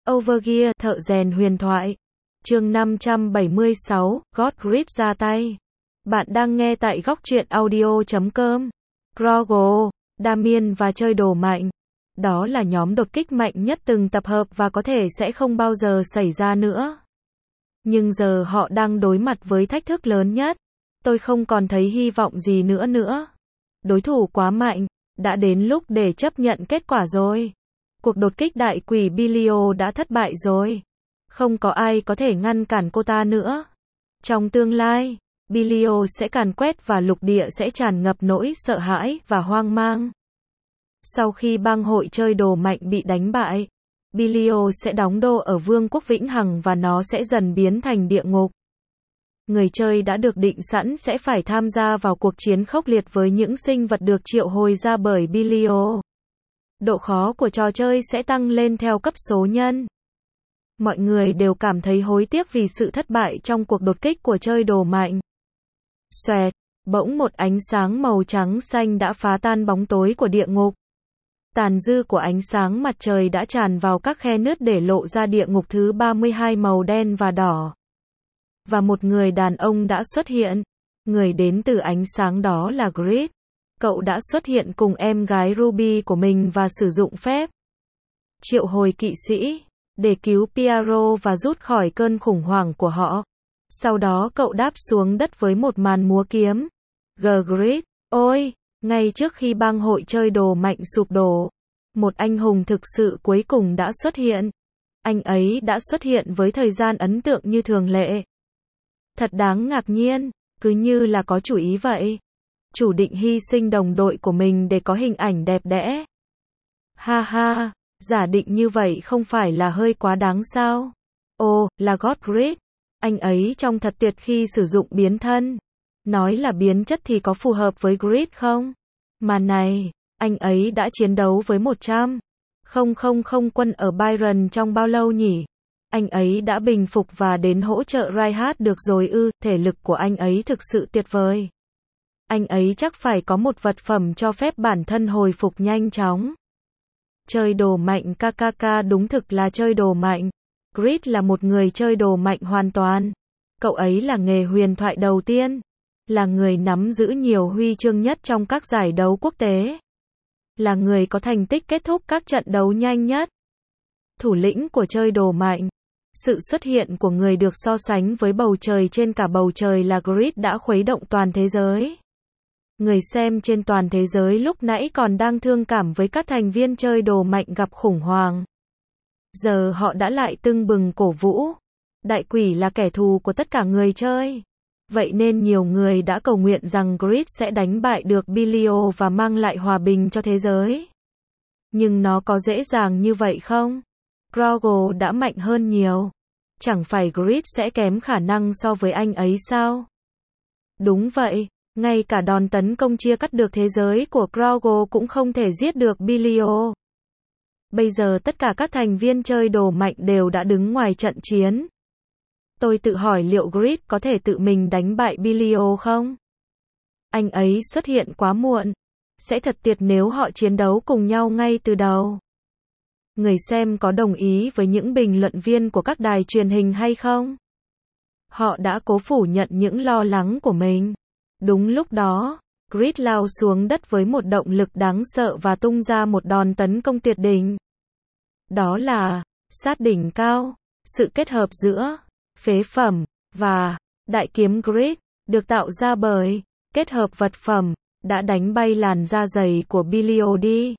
Overgear, thợ rèn huyền thoại. Chương 576, God Grid ra tay. Bạn đang nghe tại góc truyện audio.com. Grogle, Damien và chơi đồ mạnh. Đó là nhóm đột kích mạnh nhất từng tập hợp và có thể sẽ không bao giờ xảy ra nữa. Nhưng giờ họ đang đối mặt với thách thức lớn nhất. Tôi không còn thấy hy vọng gì nữa. Đối thủ quá mạnh, đã đến lúc để chấp nhận kết quả rồi. Cuộc đột kích đại quỷ Belial đã thất bại rồi. Không có ai có thể ngăn cản cô ta nữa. Trong tương lai, Belial sẽ càn quét và lục địa sẽ tràn ngập nỗi sợ hãi và hoang mang. Sau khi bang hội chơi đồ mạnh bị đánh bại, Belial sẽ đóng đô ở vương quốc vĩnh hằng và nó sẽ dần biến thành địa ngục. Người chơi đã được định sẵn sẽ phải tham gia vào cuộc chiến khốc liệt với những sinh vật được triệu hồi ra bởi Belial. Độ khó của trò chơi sẽ tăng lên theo cấp số nhân. Mọi người đều cảm thấy hối tiếc vì sự thất bại trong cuộc đột kích của chơi đồ mạnh. Xoẹt, bỗng một ánh sáng màu trắng xanh đã phá tan bóng tối của địa ngục. Tàn dư của ánh sáng mặt trời đã tràn vào các khe nứt để lộ ra địa ngục thứ 32 màu đen và đỏ. Và một người đàn ông đã xuất hiện. Người đến từ ánh sáng đó là Grid. Cậu đã xuất hiện cùng em gái Ruby của mình và sử dụng phép triệu hồi kỵ sĩ để cứu Piero và rút khỏi cơn khủng hoảng của họ. Sau đó cậu đáp xuống đất với một màn múa kiếm. Grid, ôi, ngay trước khi bang hội chơi đồ mạnh sụp đổ, một anh hùng thực sự cuối cùng đã xuất hiện. Anh ấy đã xuất hiện với thời gian ấn tượng như thường lệ. Thật đáng ngạc nhiên, cứ như là có chủ ý vậy. Chủ định hy sinh đồng đội của mình để có hình ảnh đẹp đẽ. Ha ha, giả định như vậy không phải là hơi quá đáng sao? Ồ, là God Grid. Anh ấy trông thật tuyệt khi sử dụng biến thân. Nói là biến chất thì có phù hợp với Grid không? Mà này, anh ấy đã chiến đấu với 100,000 quân ở Byron trong bao lâu nhỉ? Anh ấy đã bình phục và đến hỗ trợ Reinhardt được rồi ư? Thể lực của anh ấy thực sự tuyệt vời. Anh ấy chắc phải có một vật phẩm cho phép bản thân hồi phục nhanh chóng. Chơi đồ mạnh KKK đúng thực là chơi đồ mạnh. Grid là một người chơi đồ mạnh hoàn toàn. Cậu ấy là nghề huyền thoại đầu tiên. Là người nắm giữ nhiều huy chương nhất trong các giải đấu quốc tế. Là người có thành tích kết thúc các trận đấu nhanh nhất. Thủ lĩnh của chơi đồ mạnh. Sự xuất hiện của người được so sánh với bầu trời trên cả bầu trời là Grid đã khuấy động toàn thế giới. Người xem trên toàn thế giới lúc nãy còn đang thương cảm với các thành viên chơi đồ mạnh gặp khủng hoảng. Giờ họ đã lại tưng bừng cổ vũ. Đại quỷ là kẻ thù của tất cả người chơi. Vậy nên nhiều người đã cầu nguyện rằng Grid sẽ đánh bại được Belial và mang lại hòa bình cho thế giới. Nhưng nó có dễ dàng như vậy không? Grogle đã mạnh hơn nhiều. Chẳng phải Grid sẽ kém khả năng so với anh ấy sao? Đúng vậy, ngay cả đòn tấn công chia cắt được thế giới của Grogle cũng không thể giết được Belial. Bây giờ tất cả các thành viên chơi đồ mạnh đều đã đứng ngoài trận chiến. Tôi tự hỏi liệu Grid có thể tự mình đánh bại Belial không? Anh ấy xuất hiện quá muộn. Sẽ thật tuyệt nếu họ chiến đấu cùng nhau ngay từ đầu. Người xem có đồng ý với những bình luận viên của các đài truyền hình hay không? Họ đã cố phủ nhận những lo lắng của mình. Đúng lúc đó, Grid lao xuống đất với một động lực đáng sợ và tung ra một đòn tấn công tuyệt đỉnh. Đó là sát đỉnh cao, sự kết hợp giữa phế phẩm và đại kiếm Grid, được tạo ra bởi kết hợp vật phẩm, đã đánh bay làn da dày của Belial đi.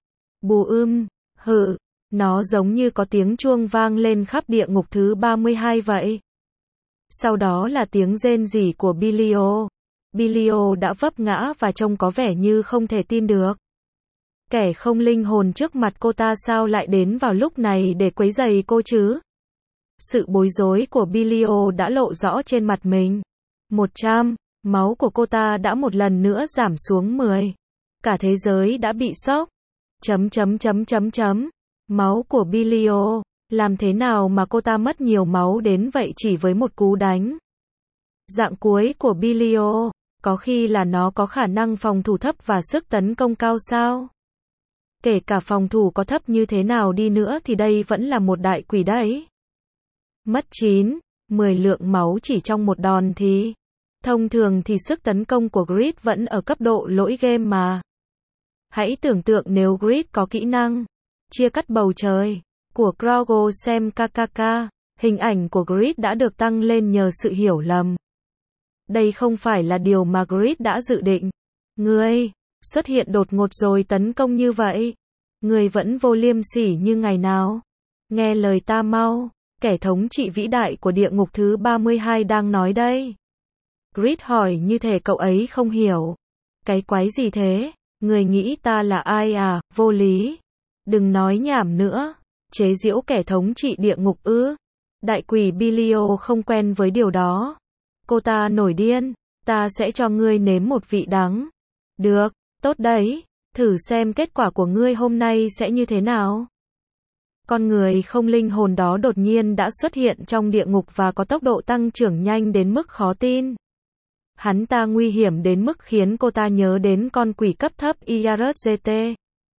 Hự, nó giống như có tiếng chuông vang lên khắp địa ngục thứ 32 vậy. Sau đó là tiếng rên rỉ của Belial. Belial đã vấp ngã và trông có vẻ như không thể tin được. Kẻ không linh hồn trước mặt cô ta sao lại đến vào lúc này để quấy rầy cô chứ? Sự bối rối của Belial đã lộ rõ trên mặt mình. 100, máu của cô ta đã một lần nữa giảm xuống 10. Cả thế giới đã bị sốc. Máu của Belial, làm thế nào mà cô ta mất nhiều máu đến vậy chỉ với một cú đánh? Dạng cuối của Belial, có khi là nó có khả năng phòng thủ thấp và sức tấn công cao sao? Kể cả phòng thủ có thấp như thế nào đi nữa thì đây vẫn là một đại quỷ đấy. Mất 9, 10 lượng máu chỉ trong một đòn thì... Thông thường thì sức tấn công của Grid vẫn ở cấp độ lỗi game mà. Hãy tưởng tượng nếu Grid có kỹ năng chia cắt bầu trời của Grogo xem KKK, hình ảnh của Grid đã được tăng lên nhờ sự hiểu lầm. Đây không phải là điều mà Grid đã dự định. Ngươi xuất hiện đột ngột rồi tấn công như vậy. Ngươi vẫn vô liêm sỉ như ngày nào. Nghe lời ta mau, kẻ thống trị vĩ đại của địa ngục thứ 32 đang nói đây. Grid hỏi như thể cậu ấy không hiểu. Cái quái gì thế? Người nghĩ ta là ai à, vô lý. Đừng nói nhảm nữa. Chế giễu kẻ thống trị địa ngục ư? Đại quỷ Bilio không quen với điều đó. Cô ta nổi điên. Ta sẽ cho ngươi nếm một vị đắng. Được, tốt đấy. Thử xem kết quả của ngươi hôm nay sẽ như thế nào. Con người không linh hồn đó đột nhiên đã xuất hiện trong địa ngục và có tốc độ tăng trưởng nhanh đến mức khó tin. Hắn ta nguy hiểm đến mức khiến cô ta nhớ đến con quỷ cấp thấp IRGT.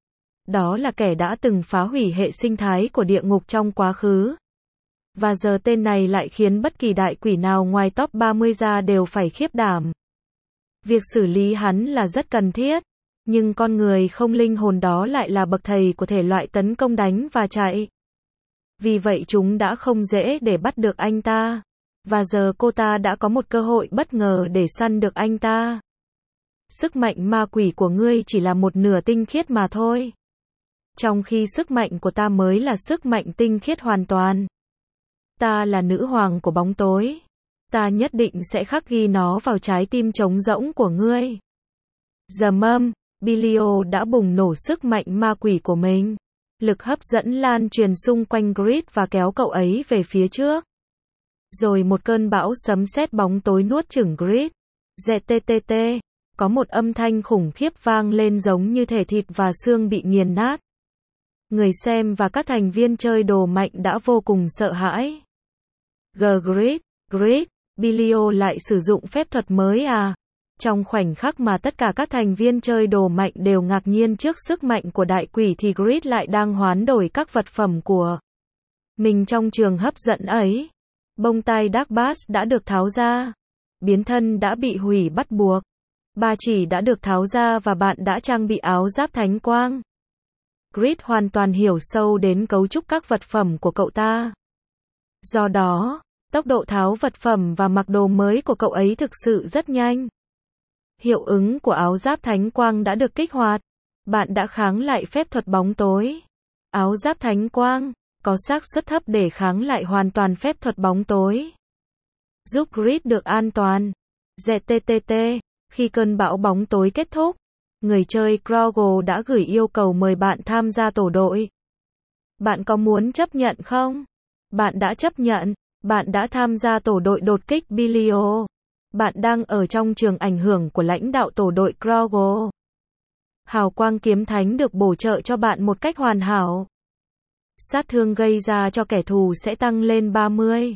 Đó là kẻ đã từng phá hủy hệ sinh thái của địa ngục trong quá khứ. Và giờ tên này lại khiến bất kỳ đại quỷ nào ngoài top 30 ra đều phải khiếp đảm. Việc xử lý hắn là rất cần thiết. Nhưng con người không linh hồn đó lại là bậc thầy của thể loại tấn công đánh và chạy. Vì vậy chúng đã không dễ để bắt được anh ta. Và giờ cô ta đã có một cơ hội bất ngờ để săn được anh ta. Sức mạnh ma quỷ của ngươi chỉ là một nửa tinh khiết mà thôi. Trong khi sức mạnh của ta mới là sức mạnh tinh khiết hoàn toàn. Ta là nữ hoàng của bóng tối. Ta nhất định sẽ khắc ghi nó vào trái tim trống rỗng của ngươi. Dầm âm, Bilio đã bùng nổ sức mạnh ma quỷ của mình. Lực hấp dẫn lan truyền xung quanh Grid và kéo cậu ấy về phía trước. Rồi một cơn bão sấm sét bóng tối nuốt chửng Grid. ZTTT. Có một âm thanh khủng khiếp vang lên giống như thể thịt và xương bị nghiền nát. Người xem và các thành viên chơi đồ mạnh đã vô cùng sợ hãi. Grid, Bilio lại sử dụng phép thuật mới à? Trong khoảnh khắc mà tất cả các thành viên chơi đồ mạnh đều ngạc nhiên trước sức mạnh của đại quỷ thì Grid lại đang hoán đổi các vật phẩm của mình trong trường hấp dẫn ấy. Bông tai Dark Bass đã được tháo ra. Biến thân đã bị hủy bắt buộc. Ba chỉ đã được tháo ra và bạn đã trang bị áo giáp thánh quang. Grid hoàn toàn hiểu sâu đến cấu trúc các vật phẩm của cậu ta. Do đó, tốc độ tháo vật phẩm và mặc đồ mới của cậu ấy thực sự rất nhanh. Hiệu ứng của áo giáp thánh quang đã được kích hoạt. Bạn đã kháng lại phép thuật bóng tối. Áo giáp thánh quang có xác suất thấp để kháng lại hoàn toàn phép thuật bóng tối. Giúp Grid được an toàn. ZTTT. Khi cơn bão bóng tối kết thúc, người chơi Grogo đã gửi yêu cầu mời bạn tham gia tổ đội. Bạn có muốn chấp nhận không? Bạn đã chấp nhận. Bạn đã tham gia tổ đội đột kích Bilio. Bạn đang ở trong trường ảnh hưởng của lãnh đạo tổ đội Grogo. Hào quang kiếm thánh được bổ trợ cho bạn một cách hoàn hảo. Sát thương gây ra cho kẻ thù sẽ tăng lên 30.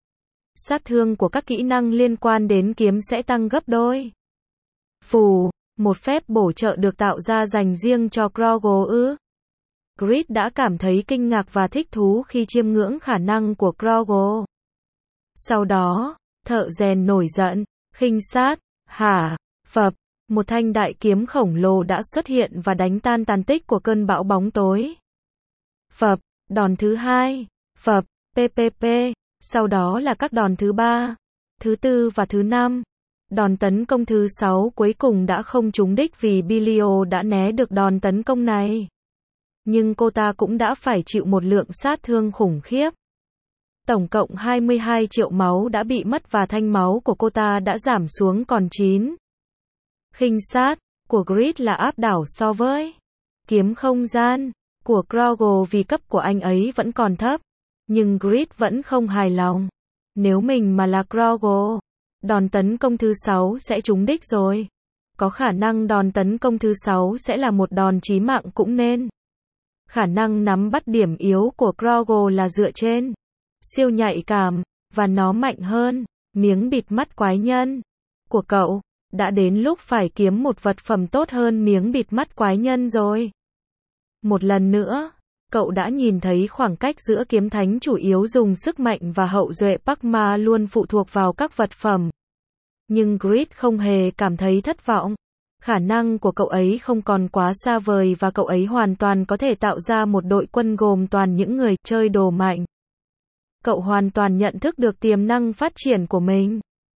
Sát thương của các kỹ năng liên quan đến kiếm sẽ tăng gấp đôi. Phù, một phép bổ trợ được tạo ra dành riêng cho Grogo ư? Grid đã cảm thấy kinh ngạc và thích thú khi chiêm ngưỡng khả năng của Grogo. Sau đó, thợ rèn nổi giận, khinh sát, hả, phập, một thanh đại kiếm khổng lồ đã xuất hiện và đánh tan tàn tích của cơn bão bóng tối. Phập, đòn thứ 2, phập, PPP, sau đó là các đòn thứ 3, thứ 4 và thứ 5. Đòn tấn công thứ 6 cuối cùng đã không trúng đích vì Bilio đã né được đòn tấn công này. Nhưng cô ta cũng đã phải chịu một lượng sát thương khủng khiếp. Tổng cộng 22 triệu máu đã bị mất và thanh máu của cô ta đã giảm xuống còn 9. Khinh sát của Grid là áp đảo so với kiếm không gian của Grogo vì cấp của anh ấy vẫn còn thấp. Nhưng Grid vẫn không hài lòng. Nếu mình mà là Grogo, đòn tấn công thứ 6 sẽ trúng đích rồi. Có khả năng đòn tấn công thứ 6 sẽ là một đòn chí mạng cũng nên. Khả năng nắm bắt điểm yếu của Grogo là dựa trên siêu nhạy cảm, và nó mạnh hơn miếng bịt mắt quái nhân của cậu. Đã đến lúc phải kiếm một vật phẩm tốt hơn miếng bịt mắt quái nhân rồi. Một lần nữa, cậu đã nhìn thấy khoảng cách giữa kiếm thánh chủ yếu dùng sức mạnh và hậu duệ Parkma luôn phụ thuộc vào các vật phẩm. Nhưng Grid không hề cảm thấy thất vọng. Khả năng của cậu ấy không còn quá xa vời và cậu ấy hoàn toàn có thể tạo ra một đội quân gồm toàn những người chơi đồ mạnh. Cậu hoàn toàn nhận thức được tiềm năng phát triển của mình.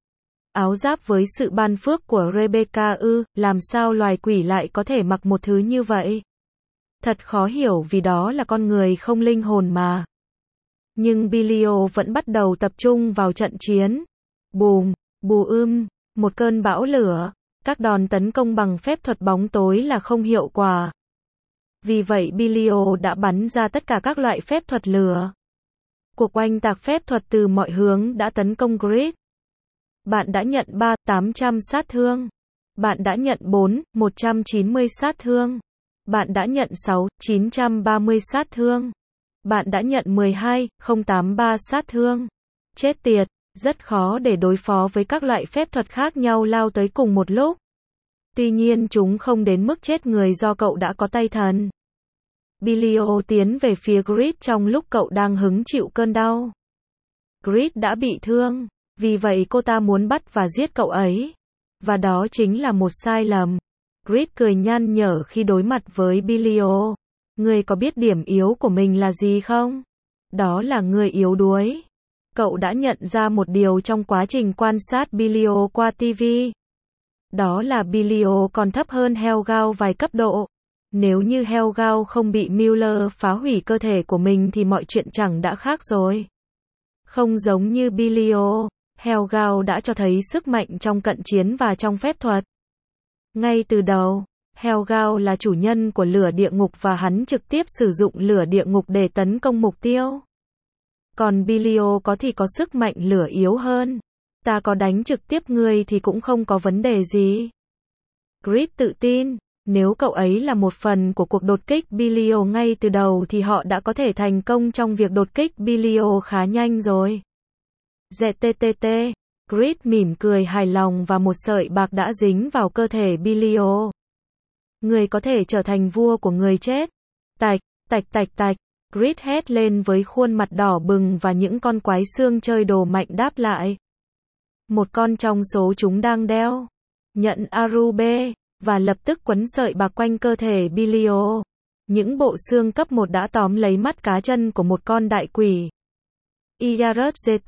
Áo giáp với sự ban phước của Rebecca làm sao loài quỷ lại có thể mặc một thứ như vậy? Thật khó hiểu vì đó là con người không linh hồn mà. Nhưng Bilio vẫn bắt đầu tập trung vào trận chiến. Bùm, một cơn bão lửa. Các đòn tấn công bằng phép thuật bóng tối là không hiệu quả. Vì vậy Bilio đã bắn ra tất cả các loại phép thuật lửa. Cuộc oanh tạc phép thuật từ mọi hướng đã tấn công Grid. Bạn đã nhận 800 sát thương. Bạn đã nhận 190 sát thương. Bạn đã nhận 930 sát thương. Bạn đã nhận 083 sát thương. Chết tiệt, rất khó để đối phó với các loại phép thuật khác nhau lao tới cùng một lúc. Tuy nhiên chúng không đến mức chết người do cậu đã có tay thần. Bilio tiến về phía Grid trong lúc cậu đang hứng chịu cơn đau. Grid đã bị thương, vì vậy cô ta muốn bắt và giết cậu ấy. Và đó chính là một sai lầm. Grid cười nhăn nhở khi đối mặt với Bilio. Ngươi có biết điểm yếu của mình là gì không? Đó là ngươi yếu đuối. Cậu đã nhận ra một điều trong quá trình quan sát Bilio qua TV. Đó là Bilio còn thấp hơn Helgao vài cấp độ. Nếu như Helgao không bị Miller phá hủy cơ thể của mình thì mọi chuyện chẳng đã khác rồi. Không giống như Bilio, Helgao đã cho thấy sức mạnh trong cận chiến và trong phép thuật. Ngay từ đầu, Helgao là chủ nhân của lửa địa ngục và hắn trực tiếp sử dụng lửa địa ngục để tấn công mục tiêu. Còn Bilio có sức mạnh lửa yếu hơn. Ta có đánh trực tiếp ngươi thì cũng không có vấn đề gì. Grid tự tin, nếu cậu ấy là một phần của cuộc đột kích Bilio ngay từ đầu thì họ đã có thể thành công trong việc đột kích Bilio khá nhanh rồi. ZTTT, Grid mỉm cười hài lòng và một sợi bạc đã dính vào cơ thể Bilio. Người có thể trở thành vua của người chết. Tạch, tạch tạch tạch. Grid hét lên với khuôn mặt đỏ bừng và những con quái xương chơi đồ mạnh đáp lại. Một con trong số chúng đang đeo nhận Arube và lập tức quấn sợi bạc quanh cơ thể Bilio. Những bộ xương cấp 1 đã tóm lấy mắt cá chân của một con đại quỷ. Iyarat GT,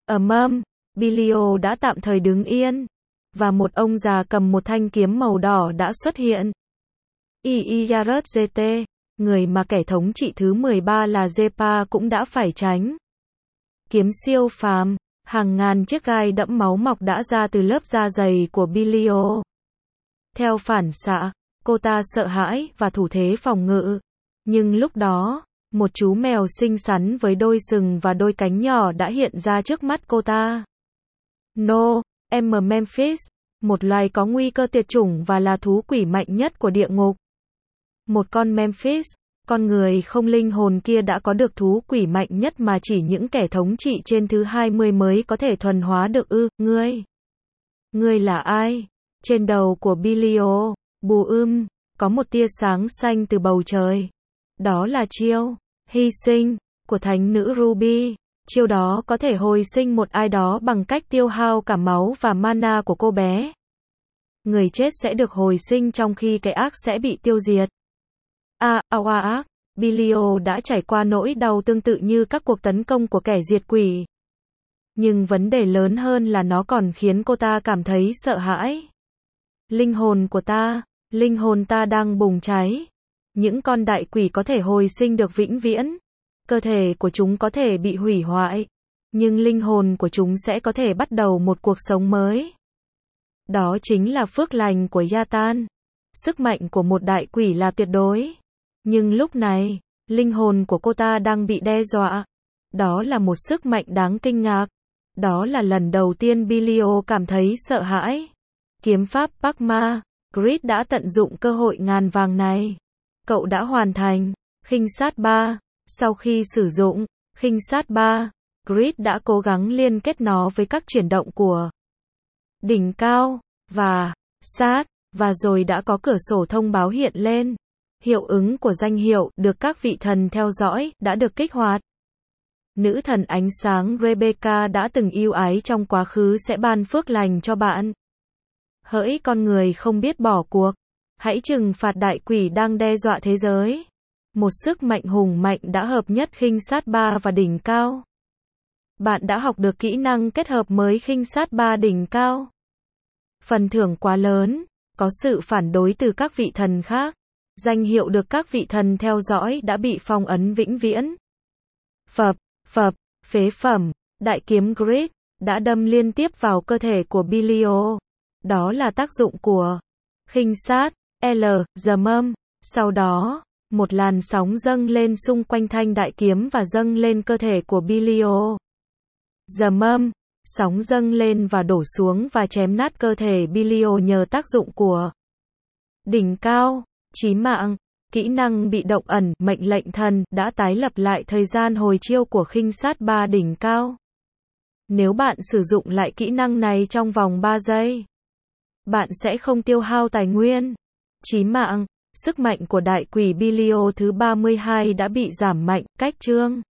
Bilio đã tạm thời đứng yên. Và một ông già cầm một thanh kiếm màu đỏ đã xuất hiện. Iyarat GT, người mà kẻ thống trị thứ 13 là Zepa cũng đã phải tránh. Kiếm siêu phàm, hàng ngàn chiếc gai đẫm máu mọc đã ra từ lớp da dày của Bilio. Theo phản xạ, cô ta sợ hãi và thủ thế phòng ngự. Nhưng lúc đó, một chú mèo xinh xắn với đôi sừng và đôi cánh nhỏ đã hiện ra trước mắt cô ta. No, Memphis, một loài có nguy cơ tuyệt chủng và là thú quỷ mạnh nhất của địa ngục. Một con Memphis, con người không linh hồn kia đã có được thú quỷ mạnh nhất mà chỉ những kẻ thống trị trên thứ 20 mới có thể thuần hóa được Ngươi là ai? Trên đầu của Bilio, có một tia sáng xanh từ bầu trời. Đó là chiêu hy sinh của thánh nữ Ruby. Chiêu đó có thể hồi sinh một ai đó bằng cách tiêu hao cả máu và mana của cô bé. Người chết sẽ được hồi sinh trong khi cái ác sẽ bị tiêu diệt. Bilio đã trải qua nỗi đau tương tự như các cuộc tấn công của kẻ diệt quỷ. Nhưng vấn đề lớn hơn là nó còn khiến cô ta cảm thấy sợ hãi. Linh hồn ta đang bùng cháy. Những con đại quỷ có thể hồi sinh được vĩnh viễn. Cơ thể của chúng có thể bị hủy hoại. Nhưng linh hồn của chúng sẽ có thể bắt đầu một cuộc sống mới. Đó chính là phước lành của Yatan. Sức mạnh của một đại quỷ là tuyệt đối. Nhưng lúc này, linh hồn của cô ta đang bị đe dọa. Đó là một sức mạnh đáng kinh ngạc. Đó là lần đầu tiên Bilio cảm thấy sợ hãi. Kiếm pháp Parkma, Grid đã tận dụng cơ hội ngàn vàng này. Cậu đã hoàn thành khinh sát 3. Sau khi sử dụng khinh sát 3, Grid đã cố gắng liên kết nó với các chuyển động của đỉnh cao và sát, và rồi đã có cửa sổ thông báo hiện lên. Hiệu ứng của danh hiệu được các vị thần theo dõi đã được kích hoạt. Nữ thần ánh sáng Rebecca đã từng ưu ái trong quá khứ sẽ ban phước lành cho bạn. Hỡi con người không biết bỏ cuộc, hãy trừng phạt đại quỷ đang đe dọa thế giới. Một sức mạnh hùng mạnh đã hợp nhất khinh sát 3 và đỉnh cao. Bạn đã học được kỹ năng kết hợp mới khinh sát 3 đỉnh cao. Phần thưởng quá lớn, có sự phản đối từ các vị thần khác. Danh hiệu được các vị thần theo dõi đã bị phong ấn vĩnh viễn. Phập, phế phẩm, đại kiếm Greek, đã đâm liên tiếp vào cơ thể của Belial. Đó là tác dụng của khinh sát, dầm âm. Sau đó, một làn sóng dâng lên xung quanh thanh đại kiếm và dâng lên cơ thể của Belial. Dầm âm, sóng dâng lên và đổ xuống và chém nát cơ thể Belial nhờ tác dụng của đỉnh cao, chí mạng. Kỹ năng bị động ẩn, mệnh lệnh thần, đã tái lập lại thời gian hồi chiêu của khinh sát 3 đỉnh cao. Nếu bạn sử dụng lại kỹ năng này trong vòng 3 giây, bạn sẽ không tiêu hao tài nguyên. Chí mạng, sức mạnh của đại quỷ Belial thứ 32 đã bị giảm mạnh, cách chương.